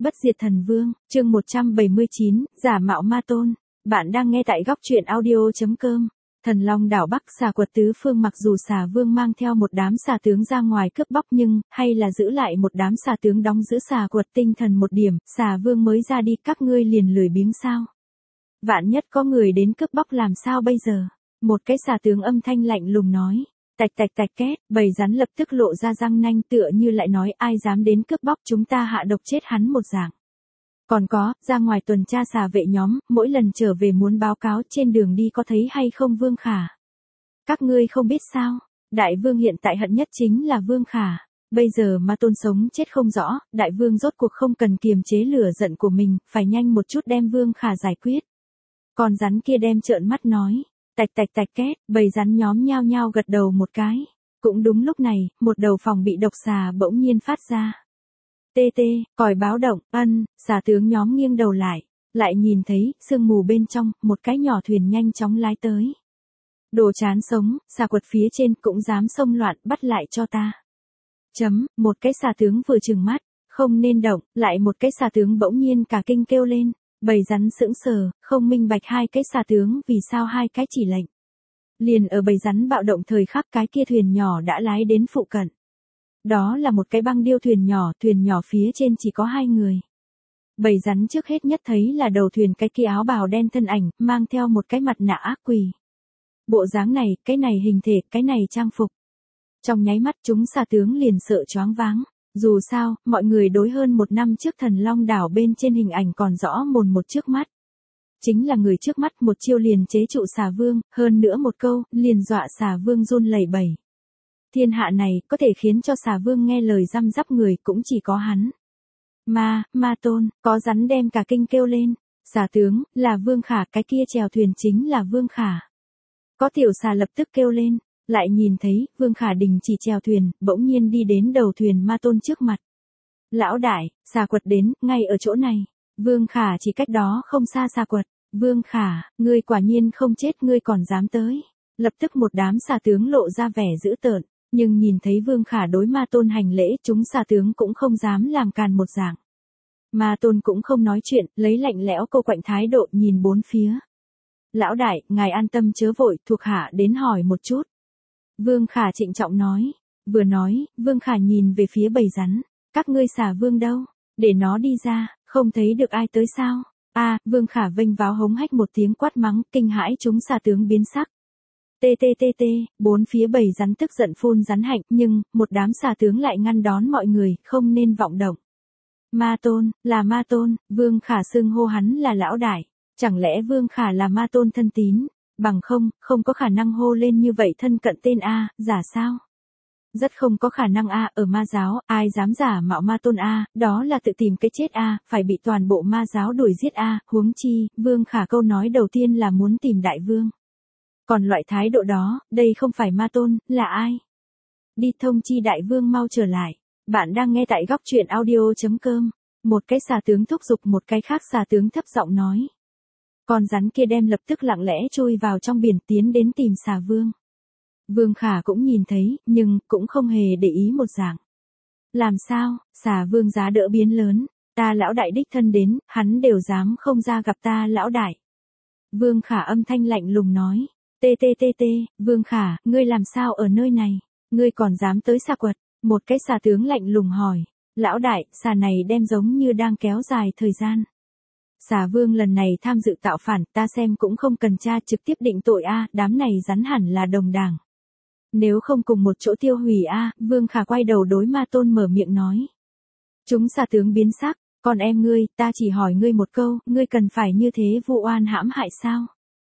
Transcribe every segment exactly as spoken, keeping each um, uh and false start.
Bất diệt thần vương, chương một trăm bảy mươi chín, giả mạo ma tôn. Bạn đang nghe tại góc truyện audio.com. Thần Long đảo Bắc xà quật tứ phương, mặc dù xà vương mang theo một đám xà tướng ra ngoài cướp bóc nhưng, hay là giữ lại một đám xà tướng đóng giữ xà quật tinh thần một điểm, xà vương mới ra đi các ngươi liền lười biếng sao. Vạn nhất có người đến cướp bóc làm sao bây giờ? Một cái xà tướng âm thanh lạnh lùng nói. Tạch tạch tạch két, bầy rắn lập tức lộ ra răng nanh tựa như lại nói ai dám đến cướp bóc chúng ta hạ độc chết hắn một dạng. Còn có, ra ngoài tuần tra xà vệ nhóm, mỗi lần trở về muốn báo cáo trên đường đi có thấy hay không Vương Khả. Các ngươi không biết sao, đại vương hiện tại hận nhất chính là Vương Khả. Bây giờ ma tôn sống chết không rõ, đại vương rốt cuộc không cần kiềm chế lửa giận của mình, phải nhanh một chút đem Vương Khả giải quyết. Con rắn kia đem trợn mắt nói. Tạch tạch tạch két, bầy rắn nhóm nhao nhao gật đầu một cái. Cũng đúng lúc này, một đầu phòng bị độc xà bỗng nhiên phát ra. Tê tê, còi báo động, ân, xà tướng nhóm nghiêng đầu lại. Lại nhìn thấy, sương mù bên trong, một cái nhỏ thuyền nhanh chóng lái tới. Đồ chán sống, xà quật phía trên cũng dám xông loạn, bắt lại cho ta. Chấm, một cái xà tướng vừa trừng mắt, không nên động, lại một cái xà tướng bỗng nhiên cả kinh kêu lên. Bầy rắn sững sờ, không minh bạch hai cái xà tướng vì sao hai cái chỉ lệnh. Liền ở bầy rắn bạo động thời khắc cái kia thuyền nhỏ đã lái đến phụ cận. Đó là một cái băng điêu thuyền nhỏ, thuyền nhỏ phía trên chỉ có hai người. Bầy rắn trước hết nhất thấy là đầu thuyền cái kia áo bào đen thân ảnh, mang theo một cái mặt nạ ác quỷ. Bộ dáng này, cái này hình thể, cái này trang phục. Trong nháy mắt chúng xà tướng liền sợ choáng váng. Dù sao, mọi người đối hơn một năm trước Thần Long đảo bên trên hình ảnh còn rõ mồn một trước mắt. Chính là người trước mắt một chiêu liền chế trụ xà vương, hơn nữa một câu, liền dọa xà vương run lẩy bẩy. Thiên hạ này, có thể khiến cho xà vương nghe lời răm rắp người cũng chỉ có hắn. Ma, ma tôn, có rắn đem cả kinh kêu lên. Xà tướng, là Vương Khả, cái kia chèo thuyền chính là Vương Khả. Có tiểu xà lập tức kêu lên. Lại nhìn thấy, Vương Khả đình chỉ chèo thuyền, bỗng nhiên đi đến đầu thuyền ma tôn trước mặt. Lão đại, xà quật đến, ngay ở chỗ này. Vương Khả chỉ cách đó không xa xà quật. Vương Khả, ngươi quả nhiên không chết, ngươi còn dám tới. Lập tức một đám xà tướng lộ ra vẻ dữ tợn, nhưng nhìn thấy Vương Khả đối ma tôn hành lễ, chúng xà tướng cũng không dám làm càn một dạng. Ma tôn cũng không nói chuyện, lấy lạnh lẽo cô quạnh thái độ nhìn bốn phía. Lão đại, ngài an tâm chớ vội, thuộc hạ đến hỏi một chút. Vương Khả trịnh trọng nói. Vừa nói, Vương Khả nhìn về phía bầy rắn. Các ngươi xà vương đâu? Để nó đi ra, không thấy được ai tới sao? A, à, Vương Khả vênh váo hống hách một tiếng quát mắng, kinh hãi chúng xà tướng biến sắc. Tê tê tê tê, bốn phía bầy rắn tức giận phun rắn hạnh, nhưng, một đám xà tướng lại ngăn đón mọi người, không nên vọng động. Ma tôn, là ma tôn, Vương Khả xưng hô hắn là lão đại. Chẳng lẽ Vương Khả là ma tôn thân tín? Bằng không, không có khả năng hô lên như vậy thân cận tên A, giả sao? Rất không có khả năng A, ở ma giáo, ai dám giả mạo ma tôn A, đó là tự tìm cái chết A, phải bị toàn bộ ma giáo đuổi giết A, huống chi, Vương Khả câu nói đầu tiên là muốn tìm đại vương. Còn loại thái độ đó, đây không phải ma tôn, là ai? Đi thông chi đại vương mau trở lại. Bạn đang nghe tại góc truyện audio.com. Một cái xà tướng thúc giục một cái khác xà tướng thấp giọng nói. Con rắn kia đem lập tức lặng lẽ chui vào trong biển tiến đến tìm xà vương. Vương Khả cũng nhìn thấy, nhưng cũng không hề để ý một dạng. Làm sao, xà vương giá đỡ biến lớn, ta lão đại đích thân đến, hắn đều dám không ra gặp ta lão đại. Vương Khả âm thanh lạnh lùng nói, tê tê tê tê, Vương Khả, ngươi làm sao ở nơi này, ngươi còn dám tới xà quật, một cái xà tướng lạnh lùng hỏi, lão đại, xà này đem giống như đang kéo dài thời gian. Xà vương lần này tham dự tạo phản, ta xem cũng không cần tra trực tiếp định tội A, đám này rắn hẳn là đồng đảng. Nếu không cùng một chỗ tiêu hủy A, Vương Khả quay đầu đối ma tôn mở miệng nói. Chúng xà tướng biến sắc, còn em ngươi, ta chỉ hỏi ngươi một câu, ngươi cần phải như thế vu oan hãm hại sao?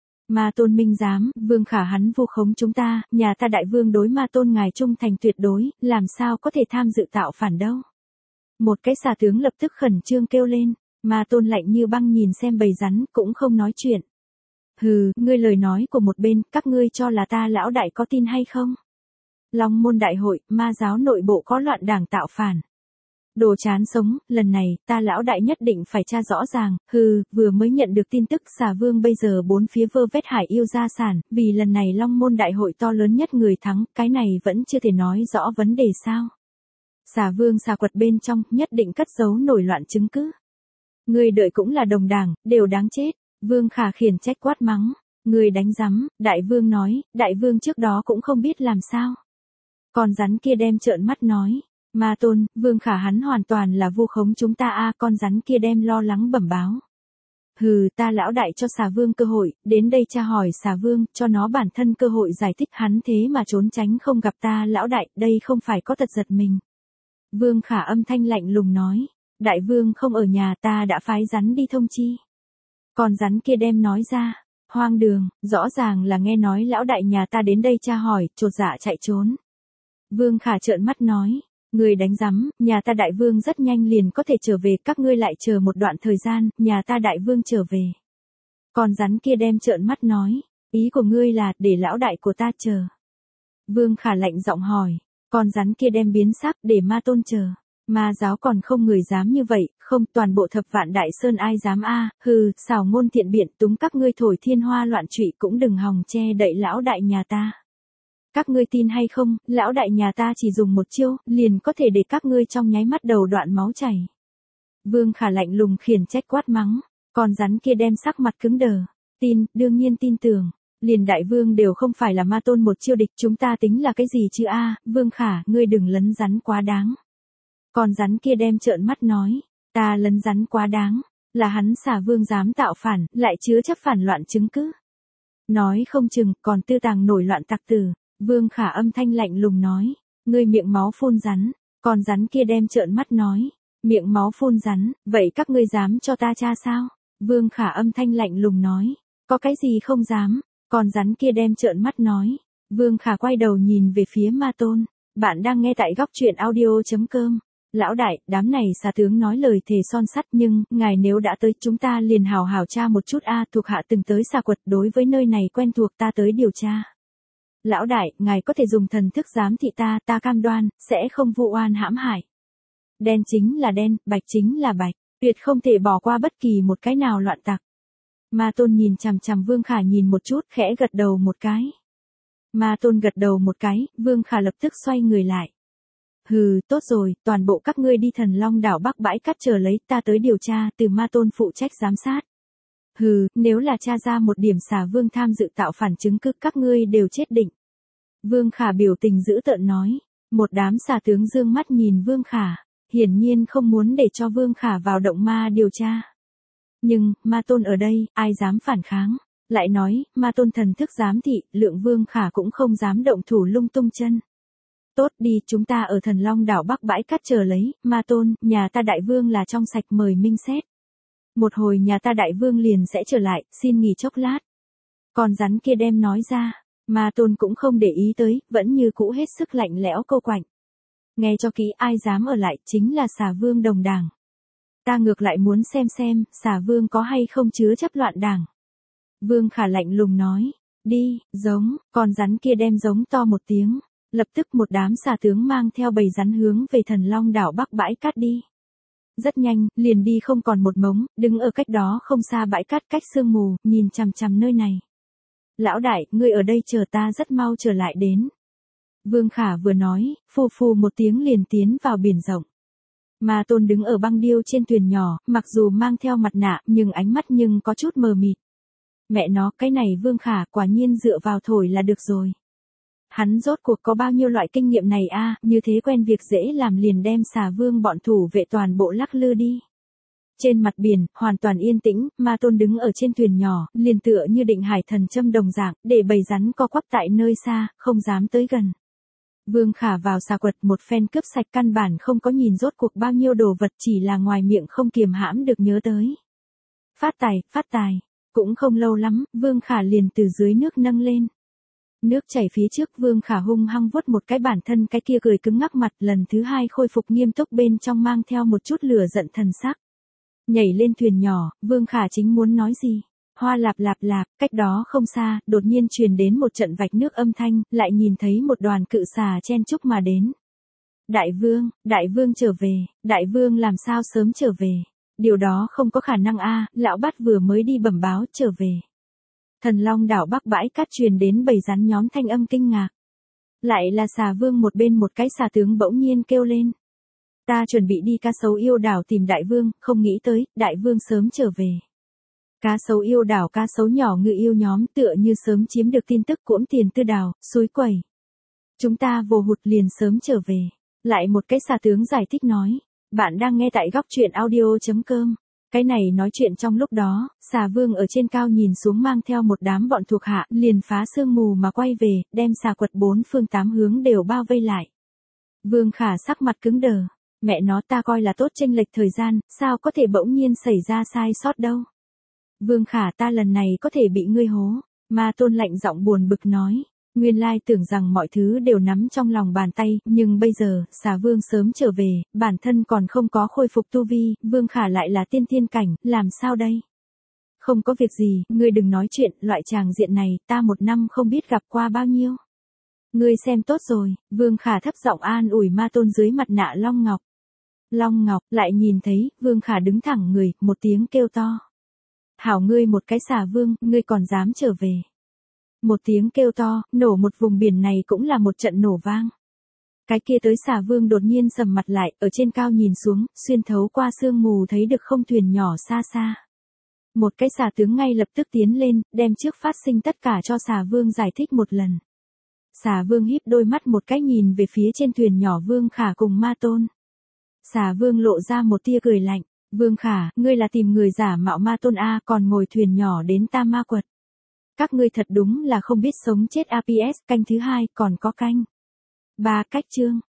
Ma tôn minh giám, Vương Khả hắn vu khống chúng ta, nhà ta đại vương đối ma tôn ngài trung thành tuyệt đối, làm sao có thể tham dự tạo phản đâu? Một cái xà tướng lập tức khẩn trương kêu lên. Ma tôn lạnh như băng nhìn xem bầy rắn, cũng không nói chuyện. Hừ, ngươi lời nói của một bên, các ngươi cho là ta lão đại có tin hay không? Long môn đại hội, ma giáo nội bộ có loạn đảng tạo phản. Đồ chán sống, lần này, ta lão đại nhất định phải tra rõ ràng, hừ, vừa mới nhận được tin tức xà vương bây giờ bốn phía vơ vét hải yêu gia sản, vì lần này long môn đại hội to lớn nhất người thắng, cái này vẫn chưa thể nói rõ vấn đề sao. Xà vương xà quật bên trong, nhất định cất giấu nổi loạn chứng cứ. Ngươi đợi cũng là đồng đảng, đều đáng chết. Vương Khả khiển trách quát mắng. Ngươi đánh rắm, đại vương nói, đại vương trước đó cũng không biết làm sao. Con rắn kia đem trợn mắt nói. Ma Tôn, Vương Khả hắn hoàn toàn là vu khống chúng ta a. Con rắn kia đem lo lắng bẩm báo. Hừ, ta lão đại cho xà vương cơ hội, đến đây tra hỏi xà vương, cho nó bản thân cơ hội giải thích, hắn thế mà trốn tránh không gặp ta lão đại, đây không phải có tật giật mình. Vương Khả âm thanh lạnh lùng nói, đại vương không ở nhà, ta đã phái rắn đi thông chi. Còn rắn kia đem nói ra, hoang đường, rõ ràng là nghe nói lão đại nhà ta đến đây tra hỏi, chột dạ chạy trốn. Vương Khả trợn mắt nói, người đánh rắm, nhà ta đại vương rất nhanh liền có thể trở về, các ngươi lại chờ một đoạn thời gian, nhà ta đại vương trở về. Còn rắn kia đem trợn mắt nói, ý của ngươi là, để lão đại của ta chờ. Vương Khả lạnh giọng hỏi, con rắn kia đem biến sắc, để Ma Tôn chờ. Ma giáo còn không người dám như vậy, không, toàn bộ thập vạn đại sơn ai dám a, hừ, xảo ngôn thiện biện túng các ngươi thổi thiên hoa loạn trụy cũng đừng hòng che đậy lão đại nhà ta. Các ngươi tin hay không, lão đại nhà ta chỉ dùng một chiêu, liền có thể để các ngươi trong nháy mắt đầu đoạn máu chảy. Vương Khả lạnh lùng khiển trách quát mắng, con rắn kia đem sắc mặt cứng đờ. Tin, đương nhiên tin tưởng. Liền đại vương đều không phải là Ma Tôn một chiêu địch, chúng ta tính là cái gì chứ a? Vương Khả, ngươi đừng lấn rắn quá đáng. Con rắn kia đem trợn mắt nói, ta lấn rắn quá đáng, là hắn xà vương dám tạo phản, lại chứa chấp phản loạn chứng cứ. Nói không chừng, còn tư tàng nổi loạn tặc tử. Vương Khả âm thanh lạnh lùng nói, ngươi miệng máu phun rắn. Con rắn kia đem trợn mắt nói, miệng máu phun rắn, vậy các ngươi dám cho ta tra sao? Vương Khả âm thanh lạnh lùng nói, có cái gì không dám? Con rắn kia đem trợn mắt nói. Vương Khả quay đầu nhìn về phía Ma Tôn. Bạn đang nghe tại góc truyện audio.com. Lão đại, đám này xà tướng nói lời thề son sắt, nhưng, ngài nếu đã tới, chúng ta liền hào hào tra một chút a. Thuộc hạ từng tới xà quật, đối với nơi này quen thuộc, ta tới điều tra. Lão đại, ngài có thể dùng thần thức giám thị ta, ta cam đoan, sẽ không vu oan hãm hại. Đen chính là đen, bạch chính là bạch, tuyệt không thể bỏ qua bất kỳ một cái nào loạn tặc. Ma Tôn nhìn chằm chằm Vương Khả nhìn một chút, khẽ gật đầu một cái. Ma Tôn gật đầu một cái, Vương Khả lập tức xoay người lại. Hừ, tốt rồi, toàn bộ các ngươi đi Thần Long đảo Bắc bãi cát chờ lấy, ta tới điều tra, từ Ma Tôn phụ trách giám sát. Hừ, nếu là tra ra một điểm xà vương tham dự tạo phản chứng cứ, các ngươi đều chết định. Vương Khả biểu tình dữ tợn nói. Một đám xà tướng dương mắt nhìn Vương Khả, hiển nhiên không muốn để cho Vương Khả vào động ma điều tra. Nhưng, Ma Tôn ở đây, ai dám phản kháng? Lại nói, Ma Tôn thần thức giám thị, lượng Vương Khả cũng không dám động thủ lung tung chân. Tốt đi, chúng ta ở Thần Long đảo Bắc bãi cát chờ lấy, Ma Tôn, nhà ta đại vương là trong sạch, mời minh xét. Một hồi nhà ta đại vương liền sẽ trở lại, xin nghỉ chốc lát. Còn rắn kia đem nói ra, Ma Tôn cũng không để ý tới, vẫn như cũ hết sức lạnh lẽo câu quạnh. Nghe cho kỹ, ai dám ở lại, chính là xà vương đồng đảng. Ta ngược lại muốn xem xem, xà vương có hay không chứa chấp loạn đảng. Vương Khả lạnh lùng nói, đi, giống, con rắn kia đem giống to một tiếng. Lập tức một đám xà tướng mang theo bầy rắn hướng về Thần Long đảo Bắc bãi cát đi. Rất nhanh, liền đi không còn một mống, đứng ở cách đó không xa bãi cát cách sương mù, nhìn chằm chằm nơi này. Lão đại, ngươi ở đây chờ ta rất mau trở lại đến. Vương Khả vừa nói, phù phù một tiếng liền tiến vào biển rộng. Ma Tôn đứng ở băng điêu trên thuyền nhỏ, mặc dù mang theo mặt nạ, nhưng ánh mắt nhưng có chút mờ mịt. Mẹ nó, cái này Vương Khả quả nhiên dựa vào thổi là được rồi. Hắn rốt cuộc có bao nhiêu loại kinh nghiệm này a, như thế quen việc dễ làm liền đem xà vương bọn thủ vệ toàn bộ lắc lư đi. Trên mặt biển, hoàn toàn yên tĩnh, Ma Tôn đứng ở trên thuyền nhỏ, liền tựa như định hải thần châm đồng dạng, để bầy rắn co quắp tại nơi xa, không dám tới gần. Vương Khả vào xà quật một phen cướp sạch, căn bản không có nhìn rốt cuộc bao nhiêu đồ vật, chỉ là ngoài miệng không kiềm hãm được nhớ tới. Phát tài, phát tài. Cũng không lâu lắm, Vương Khả liền từ dưới nước nâng lên. Nước chảy phía trước, Vương Khả hung hăng vuốt một cái bản thân, cái kia cười cứng ngắc mặt, lần thứ hai khôi phục nghiêm túc, bên trong mang theo một chút lửa giận thần sắc. Nhảy lên thuyền nhỏ, Vương Khả chính muốn nói gì. Hoa lạp lạp lạp, cách đó không xa, đột nhiên truyền đến một trận vạch nước âm thanh, lại nhìn thấy một đoàn cự xà chen chúc mà đến. Đại vương, đại vương trở về, đại vương làm sao sớm trở về. Điều đó không có khả năng a, lão bát vừa mới đi bẩm báo trở về. Thần Long đảo Bắc bãi cát truyền đến bầy rắn nhóm thanh âm kinh ngạc. Lại là xà vương, một bên một cái xà tướng bỗng nhiên kêu lên. Ta chuẩn bị đi cá sấu yêu đảo tìm đại vương, không nghĩ tới, đại vương sớm trở về. Cá sấu yêu đảo cá sấu nhỏ ngự yêu nhóm tựa như sớm chiếm được tin tức cuỗm tiền tư đào, suối quẩy. Chúng ta vô hụt liền sớm trở về. Lại một cái xà tướng giải thích nói. Bạn đang nghe tại góc truyện audio.com. Cái này nói chuyện trong lúc đó, xà vương ở trên cao nhìn xuống mang theo một đám bọn thuộc hạ, liền phá sương mù mà quay về, đem xà quật bốn phương tám hướng đều bao vây lại. Vương Khả sắc mặt cứng đờ. Mẹ nó ta coi là tốt chênh lệch thời gian, sao có thể bỗng nhiên xảy ra sai sót đâu. Vương Khả ta lần này có thể bị ngươi hố. Ma Tôn lạnh giọng buồn bực nói. Nguyên lai tưởng rằng mọi thứ đều nắm trong lòng bàn tay, nhưng bây giờ, xà vương sớm trở về, bản thân còn không có khôi phục tu vi, Vương Khả lại là tiên thiên cảnh, làm sao đây? Không có việc gì, ngươi đừng nói chuyện, loại tràng diện này, ta một năm không biết gặp qua bao nhiêu. Ngươi xem tốt rồi, Vương Khả thấp giọng an ủi Ma Tôn dưới mặt nạ Long Ngọc. Long Ngọc lại nhìn thấy, Vương Khả đứng thẳng người, một tiếng kêu to. Hảo ngươi một cái xà vương, ngươi còn dám trở về. Một tiếng kêu to, nổ một vùng biển này cũng là một trận nổ vang. Cái kia tới xà vương đột nhiên sầm mặt lại, ở trên cao nhìn xuống, xuyên thấu qua sương mù thấy được không thuyền nhỏ xa xa. Một cái xà tướng ngay lập tức tiến lên, đem trước phát sinh tất cả cho xà vương giải thích một lần. Xà vương híp đôi mắt một cái nhìn về phía trên thuyền nhỏ Vương Khả cùng Ma Tôn. Xà vương lộ ra một tia cười lạnh. Vương Khả, ngươi là tìm người giả mạo Ma Tôn A còn ngồi thuyền nhỏ đến ta ma quật. Các ngươi thật đúng là không biết sống chết a pê ét, canh thứ hai, còn có canh. Ba cách chương.